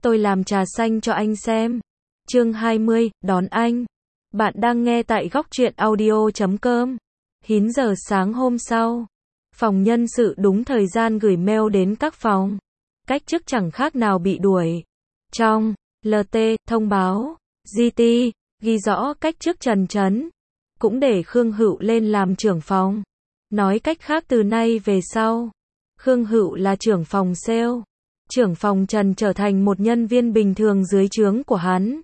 tôi làm trà xanh cho anh xem. Chương 20, đón anh. Bạn đang nghe tại góc truyện audio.com. 9 giờ sáng hôm sau, phòng nhân sự đúng thời gian gửi mail đến các phòng. Cách chức chẳng khác nào bị đuổi. Trong LT, thông báo, GT, ghi rõ cách chức Trần Trấn. Cũng để Khương Hữu lên làm trưởng phòng. Nói cách khác từ nay về sau, Khương Hữu là trưởng phòng sale. Trưởng phòng Trần trở thành một nhân viên bình thường dưới trướng của hắn.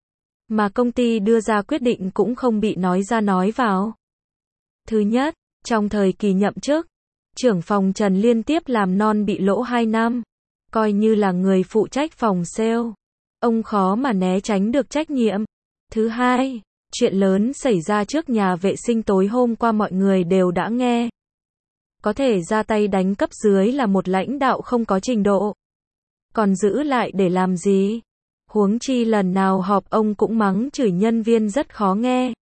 Mà công ty đưa ra quyết định cũng không bị nói ra nói vào. Thứ nhất, trong thời kỳ nhậm chức, trưởng phòng Trần liên tiếp làm non bị lỗ 2 năm. Coi như là người phụ trách phòng sale, ông khó mà né tránh được trách nhiệm. Thứ hai, chuyện lớn xảy ra trước nhà vệ sinh tối hôm qua mọi người đều đã nghe. Có thể ra tay đánh cấp dưới là một lãnh đạo không có trình độ. Còn giữ lại để làm gì? Huống chi lần nào họp ông cũng mắng chửi nhân viên rất khó nghe.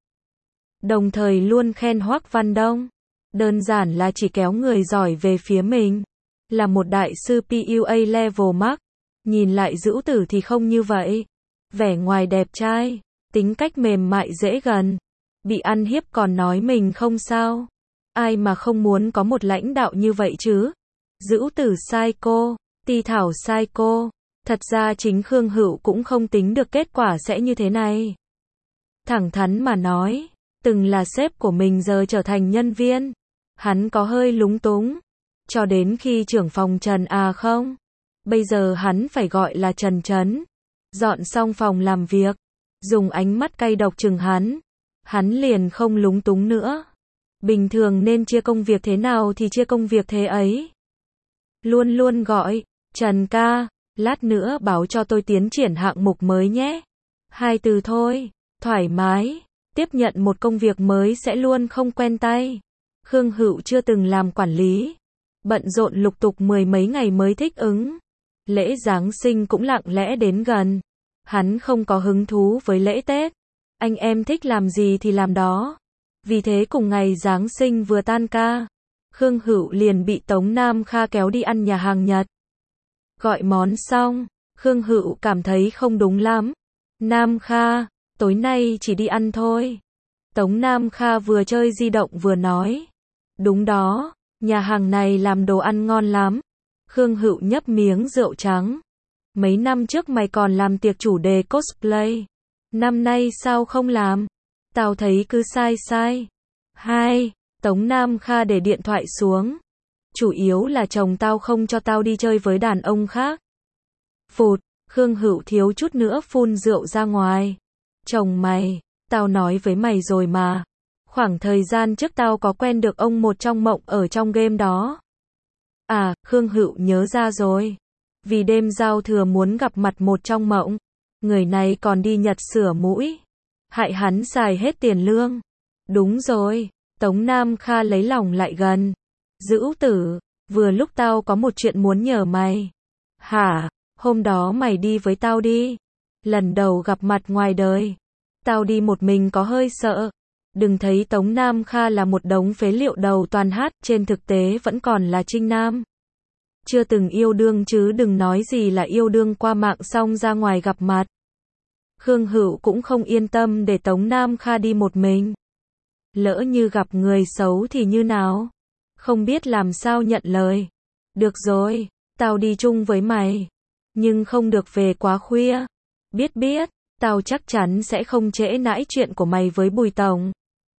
Đồng thời luôn khen Hoắc Văn Đông. Đơn giản là chỉ kéo người giỏi về phía mình. Là một đại sư PUA level max. Nhìn lại Dữu Tử thì không như vậy. Vẻ ngoài đẹp trai, tính cách mềm mại dễ gần. Bị ăn hiếp còn nói mình không sao. Ai mà không muốn có một lãnh đạo như vậy chứ? Dữu Tử sai cô, Ti Thảo sai cô. Thật ra chính Khương Hữu cũng không tính được kết quả sẽ như thế này. Thẳng thắn mà nói, từng là sếp của mình giờ trở thành nhân viên. Hắn có hơi lúng túng. Cho đến khi trưởng phòng Trần không. Bây giờ hắn phải gọi là Trần Trấn. Dọn xong phòng làm việc. Dùng ánh mắt cay độc chừng hắn. Hắn liền không lúng túng nữa. Bình thường nên chia công việc thế nào thì chia công việc thế ấy. Luôn luôn gọi, Trần ca, lát nữa báo cho tôi tiến triển hạng mục mới nhé. 2 từ thôi, thoải mái. Tiếp nhận một công việc mới sẽ luôn không quen tay. Khương Hữu chưa từng làm quản lý. Bận rộn lục tục 10 mấy ngày mới thích ứng. Lễ Giáng sinh cũng lặng lẽ đến gần. Hắn không có hứng thú với lễ Tết. Anh em thích làm gì thì làm đó. Vì thế cùng ngày Giáng sinh vừa tan ca, Khương Hữu liền bị Tống Nam Kha kéo đi ăn nhà hàng Nhật. Gọi món xong, Khương Hữu cảm thấy không đúng lắm. Nam Kha, tối nay chỉ đi ăn thôi. Tống Nam Kha vừa chơi di động vừa nói. Đúng đó, nhà hàng này làm đồ ăn ngon lắm. Khương Hữu nhấp miếng rượu trắng. Mấy năm trước mày còn làm tiệc chủ đề cosplay. Năm nay sao không làm? Tao thấy cứ sai sai. 2. Tống Nam Kha để điện thoại xuống. Chủ yếu là chồng tao không cho tao đi chơi với đàn ông khác. Phụt, Khương Hữu thiếu chút nữa phun rượu ra ngoài. Chồng mày, tao nói với mày rồi mà. Khoảng thời gian trước tao có quen được ông một trong mộng ở trong game đó. À, Khương Hữu nhớ ra rồi. Vì đêm giao thừa muốn gặp mặt một trong mộng. Người này còn đi Nhật sửa mũi. Hại hắn xài hết tiền lương. Đúng rồi, Tống Nam Kha lấy lòng lại gần. Dữu Tử, vừa lúc tao có một chuyện muốn nhờ mày. Hả, hôm đó mày đi với tao đi. Lần đầu gặp mặt ngoài đời. Tao đi một mình có hơi sợ. Đừng thấy Tống Nam Kha là một đống phế liệu đầu toàn hát, trên thực tế vẫn còn là trinh nam. Chưa từng yêu đương chứ đừng nói gì là yêu đương qua mạng xong ra ngoài gặp mặt. Khương Hữu cũng không yên tâm để Tống Nam Kha đi một mình. Lỡ như gặp người xấu thì như nào? Không biết làm sao nhận lời. Được rồi, tao đi chung với mày. Nhưng không được về quá khuya. Biết, tao chắc chắn sẽ không trễ nãi chuyện của mày với Bùi Tổng.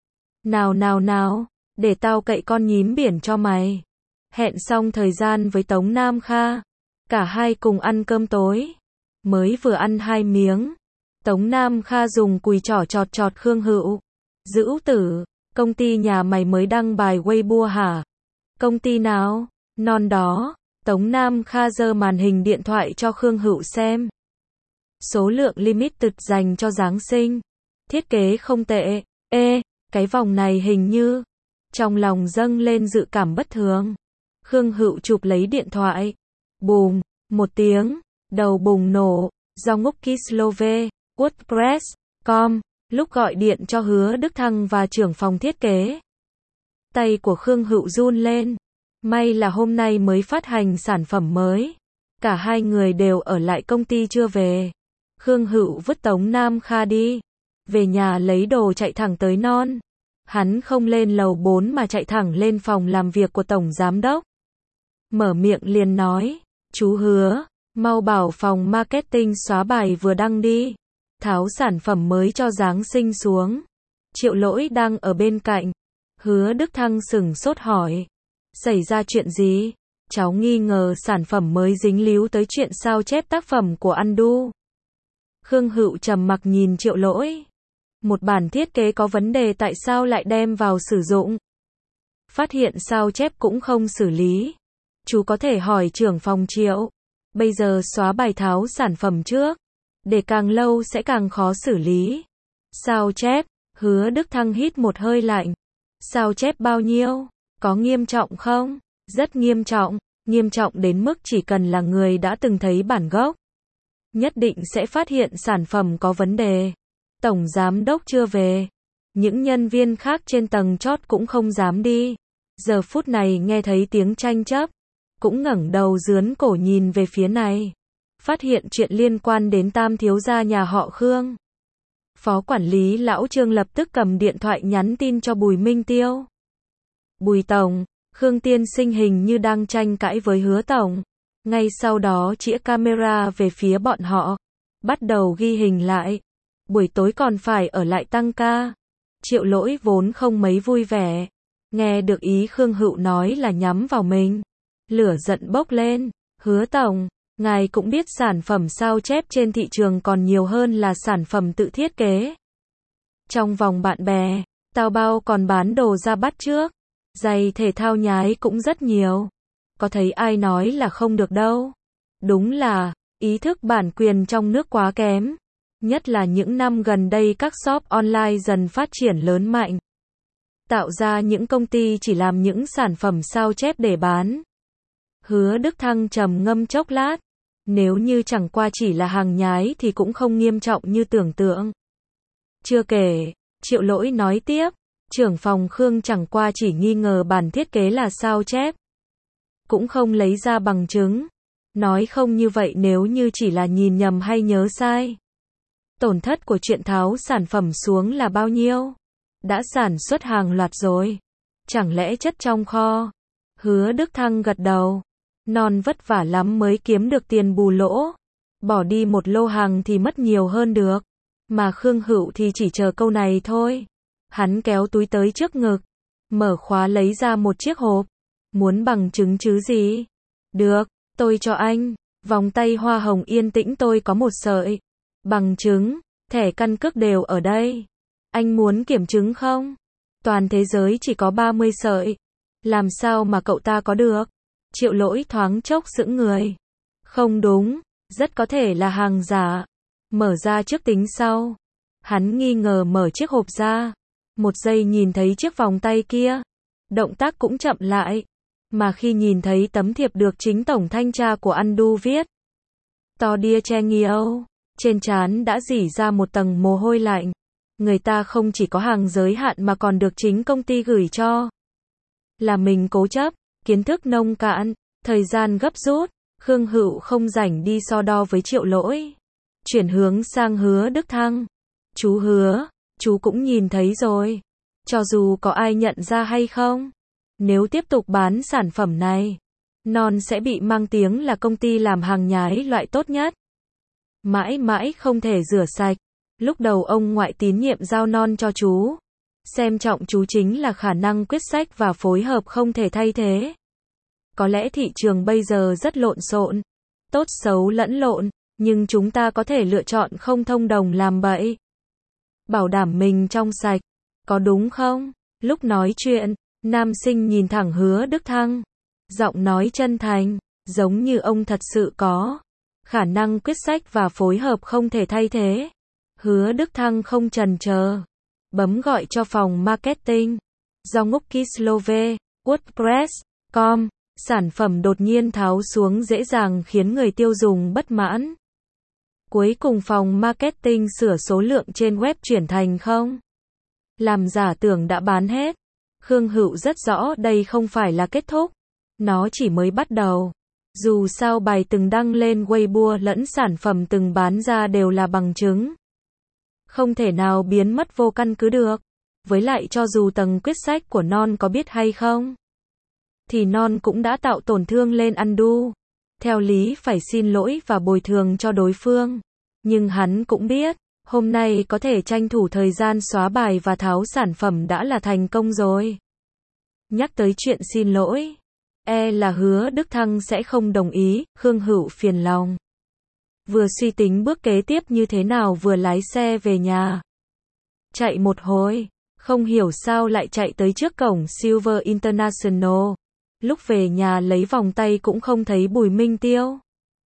Nào, để tao cậy con nhím biển cho mày. Hẹn xong thời gian với Tống Nam Kha. Cả hai cùng ăn cơm tối. Mới vừa ăn 2 miếng. Tống Nam Kha dùng cùi trỏ chọt Khương Hữu. Dữu Tử, công ty nhà mày mới đăng bài Weibo hả? Công ty nào? Non đó. Tống Nam Kha giơ màn hình điện thoại cho Khương Hữu xem. Số lượng limited dành cho Giáng sinh. Thiết kế không tệ. Cái vòng này hình như. Trong lòng dâng lên dự cảm bất thường. Khương Hữu chụp lấy điện thoại. Bùm, một tiếng. Đầu bùng nổ. Do ngốc Kislove. WordPress.com, lúc gọi điện cho Hứa Đức Thăng và trưởng phòng thiết kế. Tay của Khương Hữu run lên. May là hôm nay mới phát hành sản phẩm mới. Cả hai người đều ở lại công ty chưa về. Khương Hữu vứt Tống Nam Kha đi. Về nhà lấy đồ chạy thẳng tới Non. Hắn không lên lầu 4 mà chạy thẳng lên phòng làm việc của Tổng Giám Đốc. Mở miệng liền nói, chú Hứa, mau bảo phòng marketing xóa bài vừa đăng đi. Tháo sản phẩm mới cho Giáng sinh xuống. Triệu Lỗi đang ở bên cạnh. Hứa Đức Thăng sửng sốt hỏi. Xảy ra chuyện gì? Cháu nghi ngờ sản phẩm mới dính líu tới chuyện sao chép tác phẩm của Andu. Khương Hữu trầm mặc nhìn Triệu Lỗi. Một bản thiết kế có vấn đề tại sao lại đem vào sử dụng? Phát hiện sao chép cũng không xử lý. Chú có thể hỏi trưởng phòng Triệu. Bây giờ xóa bài tháo sản phẩm trước. Để càng lâu sẽ càng khó xử lý. Sao chép? Hứa Đức Thăng hít một hơi lạnh. Sao chép bao nhiêu? Có nghiêm trọng không? Rất nghiêm trọng. Nghiêm trọng đến mức chỉ cần là người đã từng thấy bản gốc, nhất định sẽ phát hiện sản phẩm có vấn đề. Tổng Giám Đốc chưa về. Những nhân viên khác trên tầng chót cũng không dám đi. Giờ phút này nghe thấy tiếng tranh chấp, cũng ngẩng đầu dướn cổ nhìn về phía này. Phát hiện chuyện liên quan đến Tam thiếu gia nhà họ Khương. Phó quản lý lão Trương lập tức cầm điện thoại nhắn tin cho Bùi Minh Tiêu. Bùi Tổng, Khương tiên sinh hình như đang tranh cãi với Hứa Tổng. Ngay sau đó chĩa camera về phía bọn họ. Bắt đầu ghi hình lại. Buổi tối còn phải ở lại tăng ca. Triệu Lỗi vốn không mấy vui vẻ. Nghe được ý Khương Hữu nói là nhắm vào mình. Lửa giận bốc lên. Hứa Tổng, ngài cũng biết sản phẩm sao chép trên thị trường còn nhiều hơn là sản phẩm tự thiết kế. Trong vòng bạn bè, Tao Bao còn bán đồ ra bắt chước. Giày thể thao nhái cũng rất nhiều. Có thấy ai nói là không được đâu. Đúng là, ý thức bản quyền trong nước quá kém. Nhất là những năm gần đây các shop online dần phát triển lớn mạnh. Tạo ra những công ty chỉ làm những sản phẩm sao chép để bán. Hứa Đức Thăng trầm ngâm chốc lát. Nếu như chẳng qua chỉ là hàng nhái thì cũng không nghiêm trọng như tưởng tượng. Chưa kể, Triệu Lỗi nói tiếp. Trưởng phòng Khương chẳng qua chỉ nghi ngờ bản thiết kế là sao chép. Cũng không lấy ra bằng chứng. Nói không như vậy nếu như chỉ là nhìn nhầm hay nhớ sai. Tổn thất của chuyện tháo sản phẩm xuống là bao nhiêu? Đã sản xuất hàng loạt rồi. Chẳng lẽ chất trong kho? Hứa Đức Thăng gật đầu. Non vất vả lắm mới kiếm được tiền bù lỗ. Bỏ đi một lô hàng thì mất nhiều hơn được. Mà Khương Hữu thì chỉ chờ câu này thôi. Hắn kéo túi tới trước ngực. Mở khóa lấy ra một chiếc hộp. Muốn bằng chứng chứ gì? Được, tôi cho anh. Vòng tay hoa hồng yên tĩnh tôi có một sợi. Bằng chứng, thẻ căn cước đều ở đây. Anh muốn kiểm chứng không? Toàn thế giới chỉ có 30 sợi. Làm sao mà cậu ta có được? Triệu Lỗi thoáng chốc sững người. Không đúng, rất có thể là hàng giả. Mở ra trước tính sau. Hắn nghi ngờ mở chiếc hộp ra. Một giây nhìn thấy chiếc vòng tay kia. Động tác cũng chậm lại. Mà khi nhìn thấy tấm thiệp được chính tổng thanh tra của Andu viết. To Dear Chengio. Trên trán đã rỉ ra một tầng mồ hôi lạnh. Người ta không chỉ có hàng giới hạn mà còn được chính công ty gửi cho. Là mình cố chấp, kiến thức nông cạn, thời gian gấp rút, Khương Hữu không rảnh đi so đo với Triệu Lỗi. Chuyển hướng sang Hứa Đức Thăng. Chú Hứa, chú cũng nhìn thấy rồi. Cho dù có ai nhận ra hay không, nếu tiếp tục bán sản phẩm này, Non sẽ bị mang tiếng là công ty làm hàng nhái loại tốt nhất. Mãi mãi không thể rửa sạch. Lúc đầu ông ngoại tín nhiệm giao Non cho chú. Xem trọng chú chính là khả năng quyết sách và phối hợp không thể thay thế. Có lẽ thị trường bây giờ rất lộn xộn, tốt xấu lẫn lộn, nhưng chúng ta có thể lựa chọn không thông đồng làm bậy. Bảo đảm mình trong sạch, có đúng không? Lúc nói chuyện, nam sinh nhìn thẳng Hứa Đức Thăng. Giọng nói chân thành, giống như ông thật sự có khả năng quyết sách và phối hợp không thể thay thế. Hứa Đức Thăng không chần chờ. Bấm gọi cho phòng marketing. Do Ngúc Kislove, WordPress.com, sản phẩm đột nhiên tháo xuống dễ dàng khiến người tiêu dùng bất mãn. Cuối cùng phòng marketing sửa số lượng trên web chuyển thành không. Làm giả tưởng đã bán hết. Khương Hữu rất rõ đây không phải là kết thúc. Nó chỉ mới bắt đầu. Dù sao bài từng đăng lên Weibo lẫn sản phẩm từng bán ra đều là bằng chứng. Không thể nào biến mất vô căn cứ được. Với lại cho dù tầng quyết sách của Non có biết hay không, thì Non cũng đã tạo tổn thương lên Andu. Theo lý phải xin lỗi và bồi thường cho đối phương. Nhưng hắn cũng biết, hôm nay có thể tranh thủ thời gian xóa bài và tháo sản phẩm đã là thành công rồi. Nhắc tới chuyện xin lỗi, là Hứa Đức Thăng sẽ không đồng ý, Khương Hữu phiền lòng. Vừa suy tính bước kế tiếp như thế nào vừa lái xe về nhà. Chạy một hồi, không hiểu sao lại chạy tới trước cổng Silver International. Lúc về nhà lấy vòng tay cũng không thấy Bùi Minh Tiêu.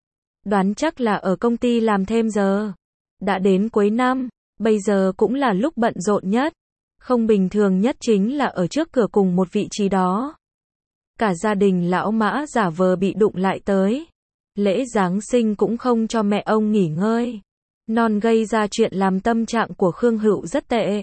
Đoán chắc là ở công ty làm thêm giờ. Đã đến cuối năm, bây giờ cũng là lúc bận rộn nhất. Không bình thường nhất chính là ở trước cửa cùng một vị trí đó. Cả gia đình lão Mã giả vờ bị đụng lại tới. Lễ Giáng sinh cũng không cho mẹ ông nghỉ ngơi. Non gây ra chuyện làm tâm trạng của Khương Hữu rất tệ.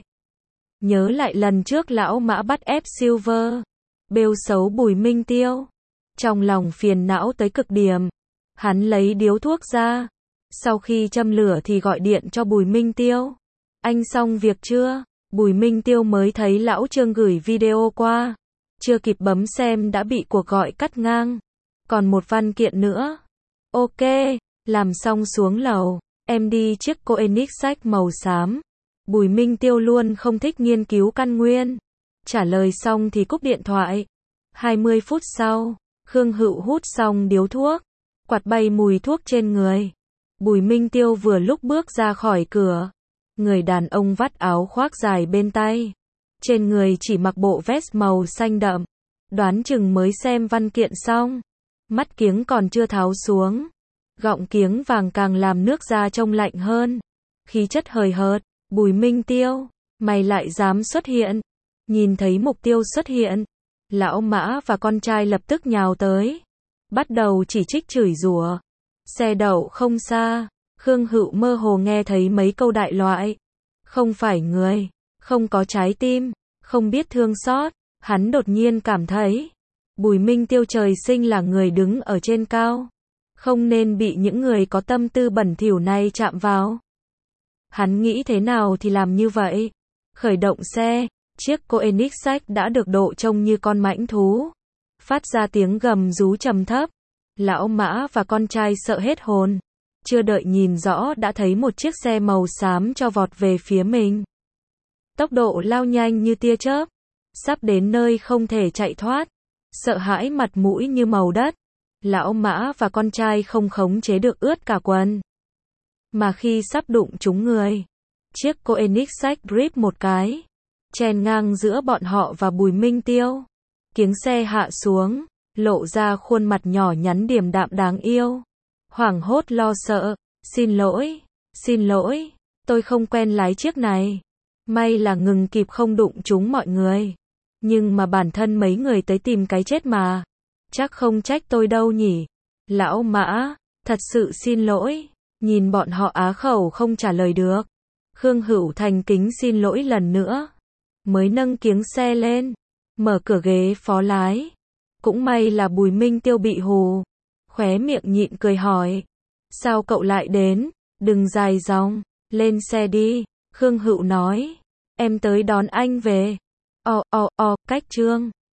Nhớ lại lần trước lão Mã bắt ép Silver, bêu xấu Bùi Minh Tiêu. Trong lòng phiền não tới cực điểm. Hắn lấy điếu thuốc ra. Sau khi châm lửa thì gọi điện cho Bùi Minh Tiêu. Anh xong việc chưa? Bùi Minh Tiêu mới thấy lão Trương gửi video qua. Chưa kịp bấm xem đã bị cuộc gọi cắt ngang. Còn một văn kiện nữa. Ok, làm xong xuống lầu. Em đi chiếc Koenigsegg màu xám. Bùi Minh Tiêu luôn không thích nghiên cứu căn nguyên. Trả lời xong thì cúp điện thoại. 20 phút sau, Khương Hữu hút xong điếu thuốc. Quạt bay mùi thuốc trên người. Bùi Minh Tiêu vừa lúc bước ra khỏi cửa. Người đàn ông vắt áo khoác dài bên tay. Trên người chỉ mặc bộ vest màu xanh đậm. Đoán chừng mới xem văn kiện xong. Mắt kiếng còn chưa tháo xuống. Gọng kiếng vàng càng làm nước da trông lạnh hơn. Khí chất hời hợt. Bùi Minh Tiêu, mày lại dám xuất hiện. Nhìn thấy mục tiêu xuất hiện. Lão Mã và con trai lập tức nhào tới. Bắt đầu chỉ trích chửi rủa. Xe đậu không xa. Khương Hữu mơ hồ nghe thấy mấy câu đại loại. Không phải người. Không có trái tim. Không biết thương xót. Hắn đột nhiên cảm thấy. Bùi Minh Tiêu trời sinh là người đứng ở trên cao. Không nên bị những người có tâm tư bẩn thỉu này chạm vào. Hắn nghĩ thế nào thì làm như vậy. Khởi động xe. Chiếc Koenigsegg đã được độ trông như con mãnh thú. Phát ra tiếng gầm rú trầm thấp. Lão Mã và con trai sợ hết hồn. Chưa đợi nhìn rõ đã thấy một chiếc xe màu xám cho vọt về phía mình. Tốc độ lao nhanh như tia chớp. Sắp đến nơi không thể chạy thoát. Sợ hãi mặt mũi như màu đất. Lão Mã và con trai không khống chế được ướt cả quần. Mà khi sắp đụng trúng người, chiếc Koenigsegg grip một cái. Chèn ngang giữa bọn họ và Bùi Minh Tiêu. Kiếng xe hạ xuống. Lộ ra khuôn mặt nhỏ nhắn điềm đạm đáng yêu. Hoảng hốt lo sợ. Xin lỗi, tôi không quen lái chiếc này. May là ngừng kịp không đụng trúng mọi người. Nhưng mà bản thân mấy người tới tìm cái chết mà. Chắc không trách tôi đâu nhỉ. Lão Mã, thật sự xin lỗi. Nhìn bọn họ á khẩu không trả lời được. Khương Hữu thành kính xin lỗi lần nữa. Mới nâng kiếng xe lên. Mở cửa ghế phó lái. Cũng may là Bùi Minh Tiêu bị hù. Khóe miệng nhịn cười hỏi. Sao cậu lại đến? Đừng dài dòng. Lên xe đi. Khương Hữu nói. Em tới đón anh về. Cách Trương.